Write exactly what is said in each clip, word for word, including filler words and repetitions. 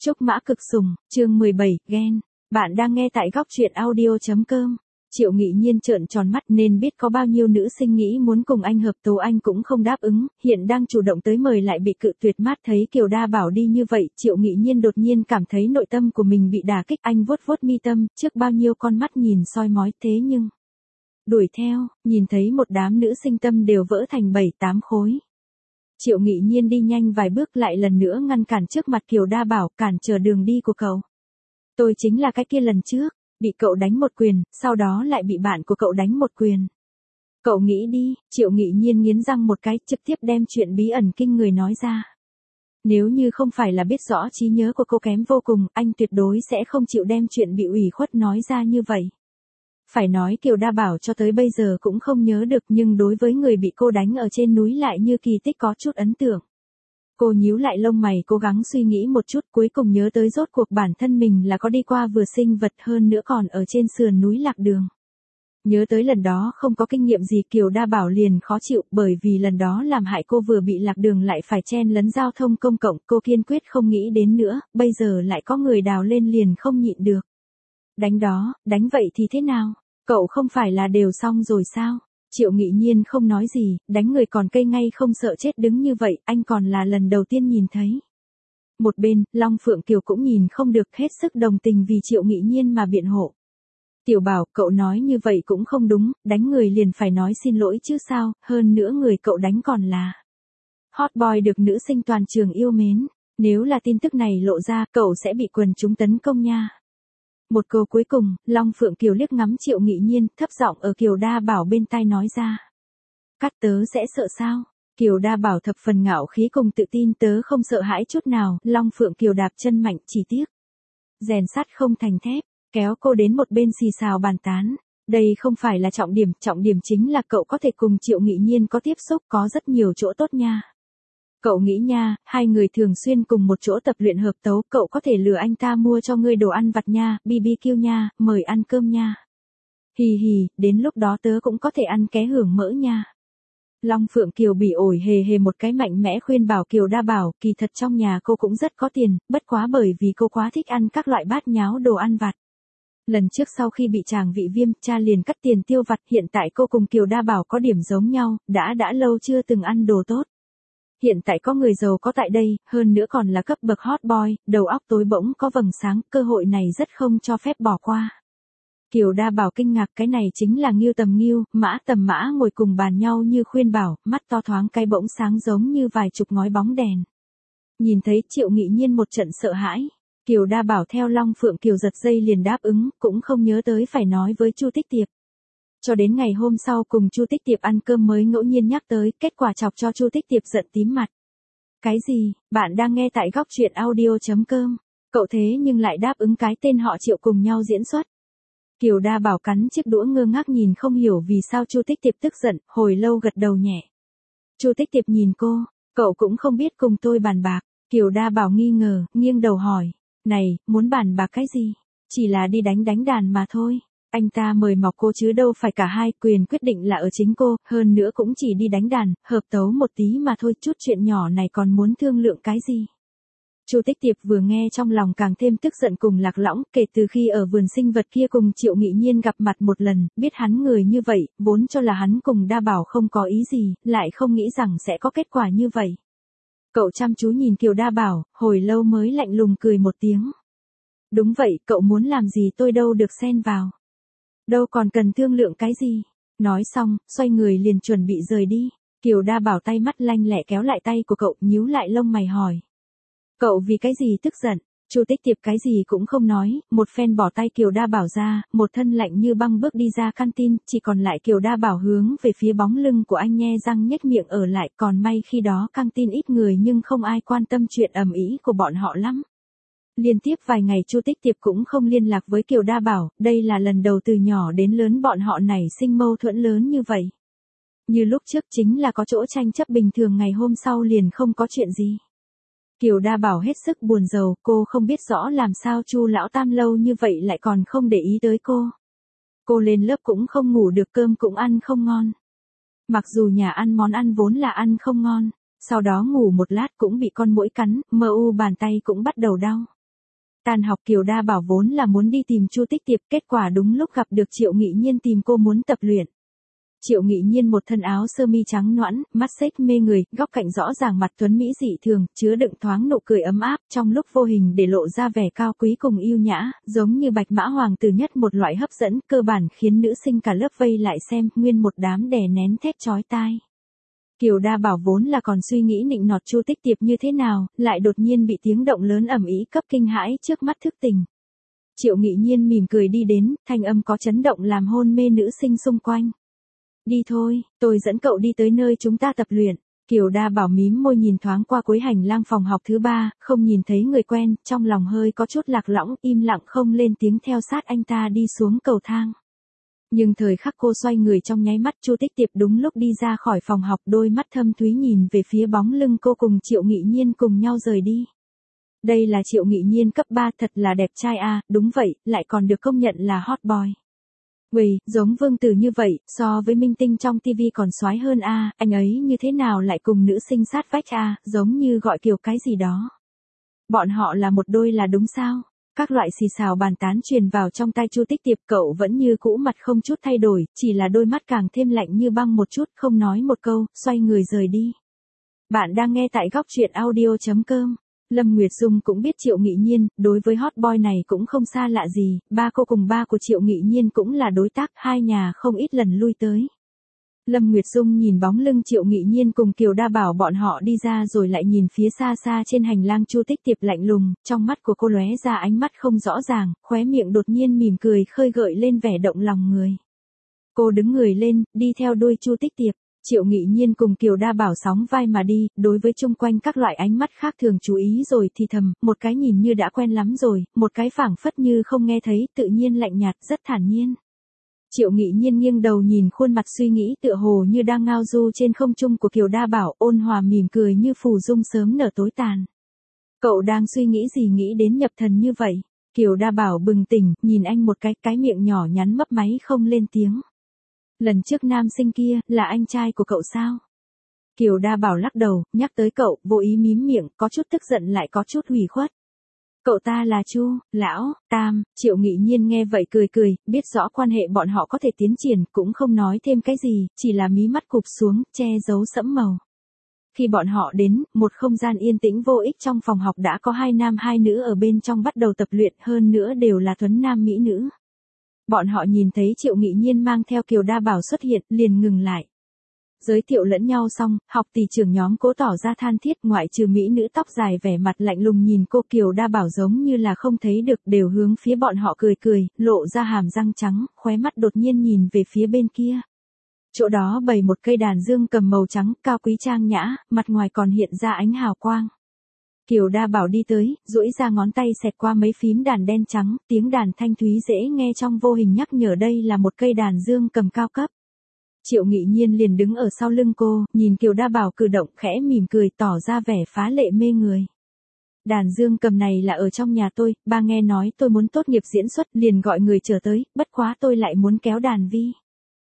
Trúc Mã Cực Sùng, chương mười bảy, ghen. Bạn đang nghe tại góc truyện audio chấm com. Triệu Nghị Nhiên trợn tròn mắt nên biết có bao nhiêu nữ sinh nghĩ muốn cùng anh hợp tấu anh cũng không đáp ứng, hiện đang chủ động tới mời lại bị cự tuyệt. Mát thấy Kiều Đa Bảo đi như vậy, Triệu Nghị Nhiên đột nhiên cảm thấy nội tâm của mình bị đả kích. Anh vuốt vuốt mi tâm, trước bao nhiêu con mắt nhìn soi mói, thế nhưng đuổi theo, nhìn thấy một đám nữ sinh tâm đều vỡ thành bảy tám khối. Triệu Nghị Nhiên đi nhanh vài bước lại lần nữa ngăn cản trước mặt Kiều Đa Bảo, cản trở đường đi của cậu. Tôi chính là cái kia lần trước, bị cậu đánh một quyền, sau đó lại bị bạn của cậu đánh một quyền. Cậu nghĩ đi, Triệu Nghị Nhiên nghiến răng một cái, trực tiếp đem chuyện bí ẩn kinh người nói ra. Nếu như không phải là biết rõ trí nhớ của cô kém vô cùng, anh tuyệt đối sẽ không chịu đem chuyện bị ủy khuất nói ra như vậy. Phải nói Kiều Đa Bảo cho tới bây giờ cũng không nhớ được, nhưng đối với người bị cô đánh ở trên núi lại như kỳ tích có chút ấn tượng. Cô nhíu lại lông mày cố gắng suy nghĩ một chút, cuối cùng nhớ tới rốt cuộc bản thân mình là có đi qua vừa sinh vật, hơn nữa còn ở trên sườn núi lạc đường. Nhớ tới lần đó không có kinh nghiệm gì, Kiều Đa Bảo liền khó chịu, bởi vì lần đó làm hại cô vừa bị lạc đường lại phải chen lấn giao thông công cộng, cô kiên quyết không nghĩ đến nữa, bây giờ lại có người đào lên liền không nhịn được. Đánh đó, đánh vậy thì thế nào? Cậu không phải là đều xong rồi sao? Triệu Nghị Nhiên không nói gì, đánh người còn cây ngay không sợ chết đứng như vậy, anh còn là lần đầu tiên nhìn thấy. Một bên, Long Phượng Kiều cũng nhìn không được, hết sức đồng tình vì Triệu Nghị Nhiên mà biện hộ. Tiểu Bảo, cậu nói như vậy cũng không đúng, đánh người liền phải nói xin lỗi chứ sao, hơn nữa người cậu đánh còn là hot boy được nữ sinh toàn trường yêu mến. Nếu là tin tức này lộ ra, cậu sẽ bị quần chúng tấn công nha. Một câu cuối cùng, Long Phượng Kiều liếc ngắm Triệu Nghị Nhiên, thấp giọng ở Kiều Đa Bảo bên tai nói ra. Cắt tớ sẽ sợ sao? Kiều Đa Bảo thập phần ngạo khí cùng tự tin, tớ không sợ hãi chút nào. Long Phượng Kiều đạp chân mạnh, chỉ tiếc rèn sắt không thành thép, kéo cô đến một bên xì xào bàn tán. Đây không phải là trọng điểm, trọng điểm chính là cậu có thể cùng Triệu Nghị Nhiên có tiếp xúc, có rất nhiều chỗ tốt nha. Cậu nghĩ nha, hai người thường xuyên cùng một chỗ tập luyện hợp tấu, cậu có thể lừa anh ta mua cho ngươi đồ ăn vặt nha, bê bê kiu nha, mời ăn cơm nha. Hì hì, đến lúc đó tớ cũng có thể ăn ké hưởng mỡ nha. Long Phượng Kiều bị ổi hề hề một cái, mạnh mẽ khuyên bảo Kiều Đa Bảo, kỳ thật trong nhà cô cũng rất có tiền, bất quá bởi vì cô quá thích ăn các loại bát nháo đồ ăn vặt. Lần trước sau khi bị tràng vị viêm, cha liền cắt tiền tiêu vặt, hiện tại cô cùng Kiều Đa Bảo có điểm giống nhau, đã đã lâu chưa từng ăn đồ tốt. Hiện tại có người giàu có tại đây, hơn nữa còn là cấp bậc hot boy, đầu óc tối bỗng có vầng sáng, cơ hội này rất không cho phép bỏ qua. Kiều Đa Bảo kinh ngạc, cái này chính là Ngưu tầm Ngưu, Mã tầm Mã ngồi cùng bàn nhau như khuyên bảo, mắt to thoáng cái bỗng sáng giống như vài chục ngói bóng đèn. Nhìn thấy Triệu Nghị Nhiên một trận sợ hãi, Kiều Đa Bảo theo Long Phượng Kiều giật dây liền đáp ứng, cũng không nhớ tới phải nói với Chu Tích Tiệp. Cho đến ngày hôm sau cùng Chu Tích Tiệp ăn cơm mới ngẫu nhiên nhắc tới, kết quả chọc cho Chu Tích Tiệp giận tím mặt. Cái gì? Bạn đang nghe tại góc truyện audio chấm com. Cậu thế nhưng lại đáp ứng cái tên họ Triệu cùng nhau diễn xuất. Kiều Đa Bảo cắn chiếc đũa ngơ ngác nhìn không hiểu vì sao Chu Tích Tiệp tức giận, hồi lâu gật đầu nhẹ. Chu Tích Tiệp nhìn cô, cậu cũng không biết cùng tôi bàn bạc. Kiều Đa Bảo nghi ngờ, nghiêng đầu hỏi. Này, muốn bàn bạc cái gì? Chỉ là đi đánh đánh đàn mà thôi. Anh ta mời mọc cô chứ đâu phải cả hai, quyền quyết định là ở chính cô, hơn nữa cũng chỉ đi đánh đàn, hợp tấu một tí mà thôi, chút chuyện nhỏ này còn muốn thương lượng cái gì. Chu Tích Tiệp vừa nghe trong lòng càng thêm tức giận cùng lạc lõng, kể từ khi ở vườn sinh vật kia cùng Triệu Nghị Nhiên gặp mặt một lần, biết hắn người như vậy, vốn cho là hắn cùng Đa Bảo không có ý gì, lại không nghĩ rằng sẽ có kết quả như vậy. Cậu chăm chú nhìn Kiều Đa Bảo, hồi lâu mới lạnh lùng cười một tiếng. Đúng vậy, cậu muốn làm gì tôi đâu được xen vào. Đâu còn cần thương lượng cái gì. Nói xong, xoay người liền chuẩn bị rời đi. Kiều Đa Bảo tay mắt lanh lẹ kéo lại tay của cậu, nhíu lại lông mày hỏi. Cậu vì cái gì tức giận? Chu Tích Tiệp cái gì cũng không nói, một phen bỏ tay Kiều Đa Bảo ra, một thân lạnh như băng bước đi ra canteen, chỉ còn lại Kiều Đa Bảo hướng về phía bóng lưng của anh nhe răng nhếch miệng ở lại, còn may khi đó canteen ít người nhưng không ai quan tâm chuyện ầm ĩ của bọn họ lắm. Liên tiếp vài ngày Chu Tích Tiệp cũng không liên lạc với Kiều Đa Bảo, đây là lần đầu từ nhỏ đến lớn bọn họ nảy sinh mâu thuẫn lớn như vậy. Như lúc trước chính là có chỗ tranh chấp bình thường, ngày hôm sau liền không có chuyện gì. Kiều Đa Bảo hết sức buồn rầu, cô không biết rõ làm sao Chu lão tam lâu như vậy lại còn không để ý tới cô. Cô lên lớp cũng không ngủ được, cơm cũng ăn không ngon. Mặc dù nhà ăn món ăn vốn là ăn không ngon, sau đó ngủ một lát cũng bị con muỗi cắn, mờ u bàn tay cũng bắt đầu đau. Tan học Kiều Đa Bảo vốn là muốn đi tìm Chu Tích Tiệp, kết quả đúng lúc gặp được Triệu Nghị Nhiên tìm cô muốn tập luyện. Triệu Nghị Nhiên một thân áo sơ mi trắng nõn, mắt xếch mê người, góc cạnh rõ ràng mặt tuấn mỹ dị thường, chứa đựng thoáng nụ cười ấm áp, trong lúc vô hình để lộ ra vẻ cao quý cùng yêu nhã, giống như bạch mã hoàng tử nhất một loại hấp dẫn, cơ bản khiến nữ sinh cả lớp vây lại xem, nguyên một đám đè nén thét chói tai. Kiều Đa Bảo vốn là còn suy nghĩ nịnh nọt Chu Tích Tiệp như thế nào, lại đột nhiên bị tiếng động lớn ầm ĩ cấp kinh hãi trước mắt thức tỉnh. Triệu Nghị Nhiên mỉm cười đi đến, thanh âm có chấn động làm hôn mê nữ sinh xung quanh. Đi thôi, tôi dẫn cậu đi tới nơi chúng ta tập luyện. Kiều Đa Bảo mím môi nhìn thoáng qua cuối hành lang phòng học thứ ba, không nhìn thấy người quen, trong lòng hơi có chút lạc lõng, im lặng không lên tiếng theo sát anh ta đi xuống cầu thang. Nhưng thời khắc cô xoay người trong nháy mắt Chu Tích Tiệp đúng lúc đi ra khỏi phòng học, đôi mắt thâm thúy nhìn về phía bóng lưng cô cùng Triệu Nghị Nhiên cùng nhau rời đi. Đây là Triệu Nghị Nhiên cấp ba, thật là đẹp trai à, đúng vậy, lại còn được công nhận là hot boy. Uầy, giống Vương Tử như vậy, so với minh tinh trong tivi còn soái hơn a, à, anh ấy như thế nào lại cùng nữ sinh sát vách a, à, giống như gọi kiểu cái gì đó. Bọn họ là một đôi là đúng sao? Các loại xì xào bàn tán truyền vào trong tai Chu Tích Tiệp, cậu vẫn như cũ mặt không chút thay đổi, chỉ là đôi mắt càng thêm lạnh như băng một chút, không nói một câu, xoay người rời đi. Bạn đang nghe tại góc truyện audio chấm com. Lâm Nguyệt Dung cũng biết Triệu Nghị Nhiên, đối với hot boy này cũng không xa lạ gì, ba cô cùng ba của Triệu Nghị Nhiên cũng là đối tác, hai nhà không ít lần lui tới. Lâm Nguyệt Dung nhìn bóng lưng Triệu Nghị Nhiên cùng Kiều Đa Bảo bọn họ đi ra rồi lại nhìn phía xa xa trên hành lang Chu Tích Tiệp lạnh lùng, trong mắt của cô lóe ra ánh mắt không rõ ràng, khóe miệng đột nhiên mỉm cười khơi gợi lên vẻ động lòng người. Cô đứng người lên, đi theo đuôi Chu Tích Tiệp. Triệu Nghị Nhiên cùng Kiều Đa Bảo sóng vai mà đi, đối với chung quanh các loại ánh mắt khác thường chú ý rồi thì thầm, một cái nhìn như đã quen lắm rồi, một cái phảng phất như không nghe thấy, tự nhiên lạnh nhạt, rất thản nhiên. Triệu Nghị Nhiên nghiêng đầu nhìn khuôn mặt suy nghĩ tựa hồ như đang ngao du trên không trung của Kiều Đa Bảo, ôn hòa mỉm cười như phù dung sớm nở tối tàn. Cậu đang suy nghĩ gì nghĩ đến nhập thần như vậy? Kiều Đa Bảo bừng tỉnh, nhìn anh một cái, cái miệng nhỏ nhắn mấp máy không lên tiếng. Lần trước nam sinh kia, là anh trai của cậu sao? Kiều Đa Bảo lắc đầu, nhắc tới cậu, vô ý mím miệng, có chút tức giận lại có chút hủy khuất. Cậu ta là Chu, Lão, Tam, Triệu Nghị Nhiên nghe vậy cười cười, biết rõ quan hệ bọn họ có thể tiến triển, cũng không nói thêm cái gì, chỉ là mí mắt cụp xuống, che giấu sẫm màu. Khi bọn họ đến, một không gian yên tĩnh vô ích trong phòng học đã có hai nam hai nữ ở bên trong bắt đầu tập luyện, hơn nữa đều là tuấn nam mỹ nữ. Bọn họ nhìn thấy Triệu Nghị Nhiên mang theo Kiều Đa Bảo xuất hiện, liền ngừng lại. Giới thiệu lẫn nhau xong, học tỷ trưởng nhóm cố tỏ ra than thiết, ngoại trừ mỹ nữ tóc dài vẻ mặt lạnh lùng nhìn cô, Kiều Đa Bảo giống như là không thấy được, đều hướng phía bọn họ cười cười, lộ ra hàm răng trắng, khóe mắt đột nhiên nhìn về phía bên kia. Chỗ đó bày một cây đàn dương cầm màu trắng, cao quý trang nhã, mặt ngoài còn hiện ra ánh hào quang. Kiều Đa Bảo đi tới, duỗi ra ngón tay xẹt qua mấy phím đàn đen trắng, tiếng đàn thanh thúy dễ nghe trong vô hình nhắc nhở đây là một cây đàn dương cầm cao cấp. Triệu Nghị Nhiên liền đứng ở sau lưng cô, nhìn Kiều Đa Bảo cử động khẽ mỉm cười tỏ ra vẻ phá lệ mê người. Đàn dương cầm này là ở trong nhà tôi, ba nghe nói tôi muốn tốt nghiệp diễn xuất liền gọi người chờ tới, bất quá tôi lại muốn kéo đàn vi.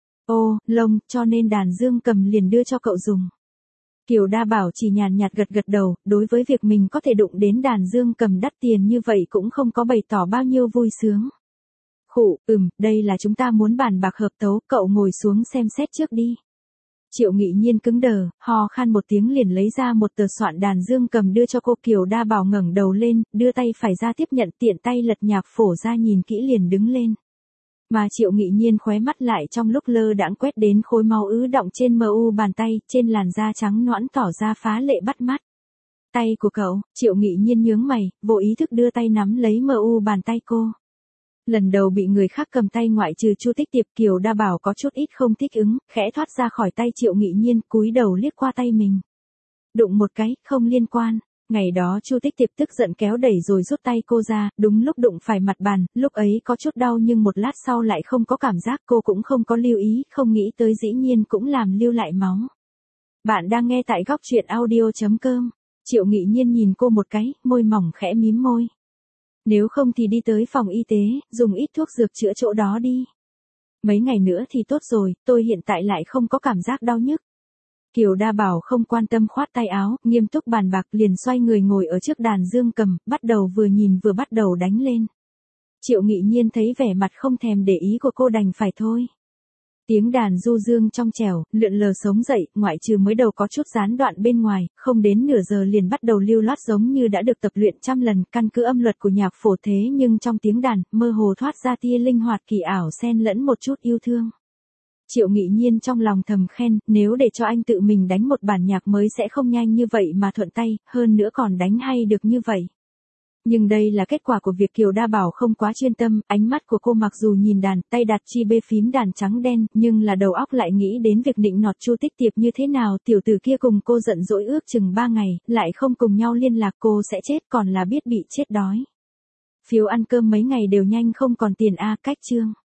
Ô, lông, cho nên đàn dương cầm liền đưa cho cậu dùng. Kiều Đa Bảo chỉ nhàn nhạt gật gật đầu, đối với việc mình có thể đụng đến đàn dương cầm đắt tiền như vậy cũng không có bày tỏ bao nhiêu vui sướng. Khụ, ừm, đây là chúng ta muốn bàn bạc hợp tấu, cậu ngồi xuống xem xét trước đi. Triệu Nghị Nhiên cứng đờ, ho khan một tiếng liền lấy ra một tờ soạn đàn dương cầm đưa cho cô. Kiều Đa Bảo ngẩng đầu lên, đưa tay phải ra tiếp nhận, tiện tay lật nhạc phổ ra nhìn kỹ liền đứng lên. Mà Triệu Nghị Nhiên khóe mắt lại trong lúc lơ đãng quét đến khối máu ứ đọng trên mờ u bàn tay, trên làn da trắng nõn tỏ ra phá lệ bắt mắt. Tay của cậu, Triệu Nghị Nhiên nhướng mày, vô ý thức đưa tay nắm lấy mờ u bàn tay cô. Lần đầu bị người khác cầm tay ngoại trừ Chu Tích Tiệp, Kiều Đa Bảo có chút ít không thích ứng, khẽ thoát ra khỏi tay Triệu Nghị Nhiên, cúi đầu liếc qua tay mình. Đụng một cái, không liên quan. Ngày đó Chu Tích Tiệp tức giận kéo đẩy rồi rút tay cô ra, đúng lúc đụng phải mặt bàn, lúc ấy có chút đau nhưng một lát sau lại không có cảm giác, cô cũng không có lưu ý, không nghĩ tới dĩ nhiên cũng làm lưu lại máu. Bạn đang nghe tại góc truyện audio chấm com. Triệu Nghị Nhiên nhìn cô một cái, môi mỏng khẽ mím môi. Nếu không thì đi tới phòng y tế, dùng ít thuốc dược chữa chỗ đó đi. Mấy ngày nữa thì tốt rồi, tôi hiện tại lại không có cảm giác đau nhức. Kiều Đa Bảo không quan tâm khoát tay áo, nghiêm túc bàn bạc liền xoay người ngồi ở trước đàn dương cầm, bắt đầu vừa nhìn vừa bắt đầu đánh lên. Triệu Nghị Nhiên thấy vẻ mặt không thèm để ý của cô đành phải thôi. Tiếng đàn du dương trong trẻo, lượn lờ sống dậy, ngoại trừ mới đầu có chút gián đoạn bên ngoài, không đến nửa giờ liền bắt đầu lưu loát giống như đã được tập luyện trăm lần, căn cứ âm luật của nhạc phổ thế nhưng trong tiếng đàn, mơ hồ thoát ra tia linh hoạt kỳ ảo xen lẫn một chút yêu thương. Triệu Nghị Nhiên trong lòng thầm khen, nếu để cho anh tự mình đánh một bản nhạc mới sẽ không nhanh như vậy mà thuận tay, hơn nữa còn đánh hay được như vậy. Nhưng đây là kết quả của việc Kiều Đa Bảo không quá chuyên tâm, ánh mắt của cô mặc dù nhìn đàn, tay đặt chi bê phím đàn trắng đen, nhưng là đầu óc lại nghĩ đến việc nịnh nọt Chu Tích Tiệp như thế nào, tiểu tử kia cùng cô giận dỗi ước chừng ba ngày, lại không cùng nhau liên lạc cô sẽ chết còn là biết bị chết đói. Phiếu ăn cơm mấy ngày đều nhanh không còn tiền a, cách chương.